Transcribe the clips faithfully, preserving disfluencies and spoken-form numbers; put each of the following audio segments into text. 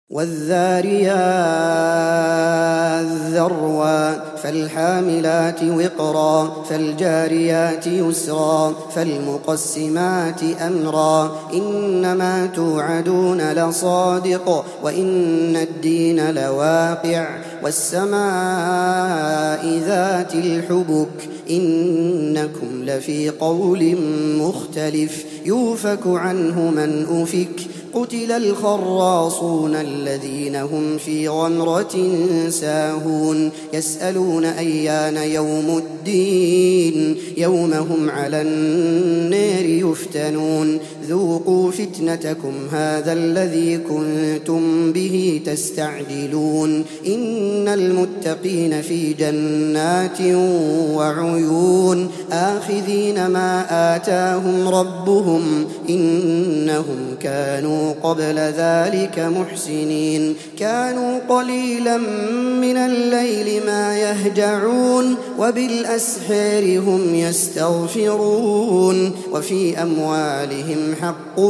والذاريات ذروا فالحاملات وقرا فالجاريات يسرا فالمقسمات أمرا إنما توعدون لصادق وإن الدين لواقع والسماء ذات الحبك إنكم لفي قول مختلف يؤفك عنه من أفك قتل الخراصون الذين هم في غمرة ساهون يسألون أيان يوم الدين يوم هم على النار يفتنون ذوقوا فتنتكم هذا الذي كنتم به تستعجلون إن المتقين في جنات وعيون آخذين ما آتاهم ربهم إنهم كانوا قبل ذلك محسنين كانوا قليلا من الليل ما يهجعون وبالأسحار هم يستغفرون وفي أموالهم حق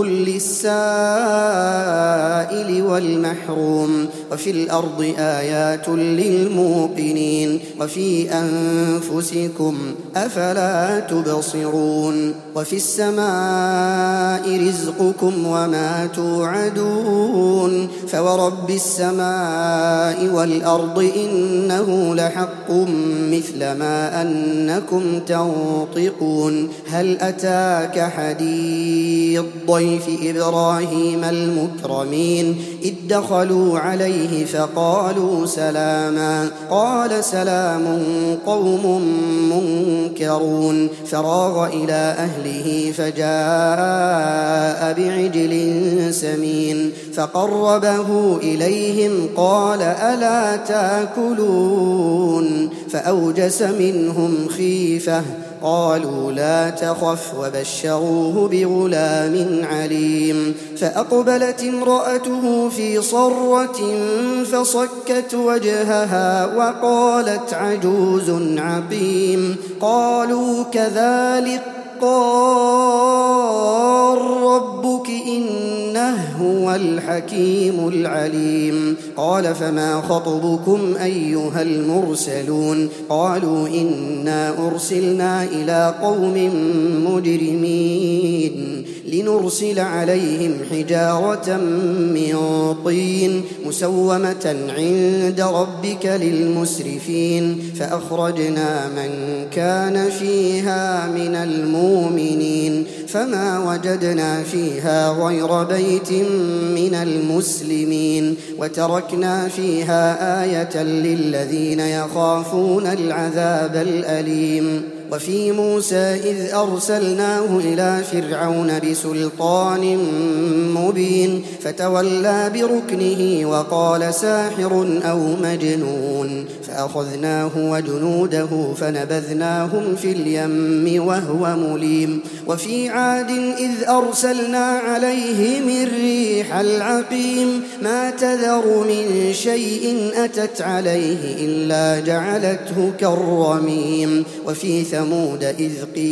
للسائل والمحروم وفي الأرض آيات للموقنين وفي أنفسكم أفلا تبصرون وفي السماء رزقكم وما توعدون فورب السماء والأرض إنه لحق مثل ما أنكم تنطقون هل أتاك حديث ضيف إبراهيم المكرمين إذ دخلوا عليه فقالوا سلاما قال سلام قوم منكرون فراغ إلى أهله فجاء بعجل سمين فقربه إليهم قال ألا تأكلون فأوجس منهم خيفة قالوا لا تخف وبشروه بغلام عليم فأقبلت امرأته في صرة فصكت وجهها وقالت عجوز عقيم قالوا كذلك قال ربك إنه هو الحكيم العليم قال فما خطبكم أيها المرسلون قالوا إنا أرسلنا إلى قوم مجرمين لنرسل عليهم حجارة من طين مسومة عند ربك للمسرفين فأخرجنا من كان فيها من المؤمنين فما وجدنا فيها غير بيت من المسلمين وتركنا فيها آية للذين يخافون العذاب الأليم وفي موسى إذ أرسلناه إلى فرعون بسلطان مبين فتولى بركنه وقال ساحر أو مجنون فأخذناه وجنوده فنبذناهم في اليم وهو مليم وفي عاد إذ أرسلنا عليهم الريح العقيم ما تذر من شيء أتت عليه إلا جعلته كالرميم وفي ثمود إذ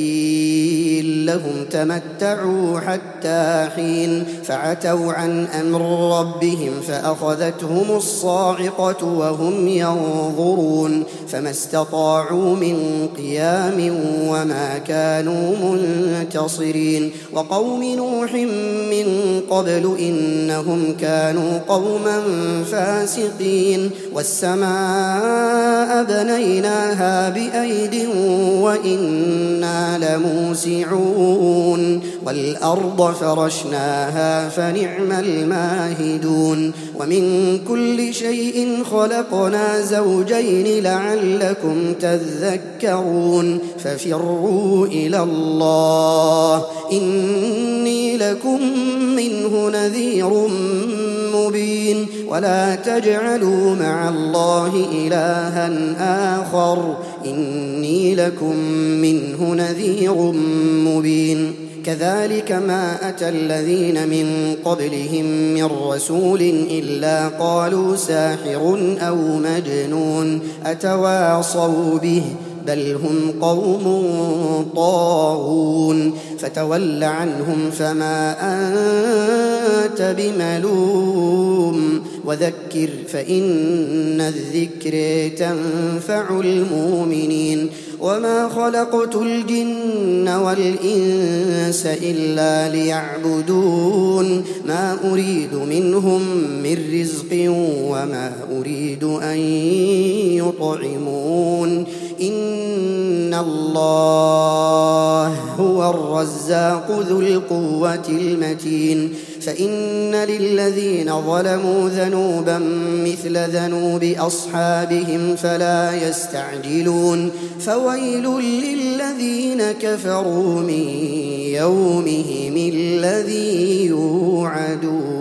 قيل لهم تمتعوا حتى حين فعتوا عن أمر ربهم فأخذتهم الصاعقة وهم ينظرون فما استطاعوا من قيام وما كانوا منتصرين وقوم نوح من قبل إنهم كانوا قوما فاسقين والسماء بنيناها بأيد وإنا لموسعون والأرض فرشناها فنعم الماهدون ومن كل شيء خلقنا زوجين لعلكم تذكرون ففروا إلى الله إني لكم منه نذير مبين ولا تجعلوا مع الله إلها آخر إني لكم منه نذير مبين كذلك ما أتى الذين من قبلهم من رسول إلا قالوا ساحر أو مجنون أتواصوا به بل هم قوم طاغون فتول عنهم فما أنت بملوم وذكر فإن الذكر تنفع المؤمنين وما خلقت الجن والإنس إلا ليعبدون ما أريد منهم من رزق وما أريد أن يطعمون إن الله هو الرزاق ذو القوة المتين فإن للذين ظلموا ذنوبا مثل ذنوب أصحابهم فلا يستعجلون فويل للذين كفروا من يومهم الذي يوعدون.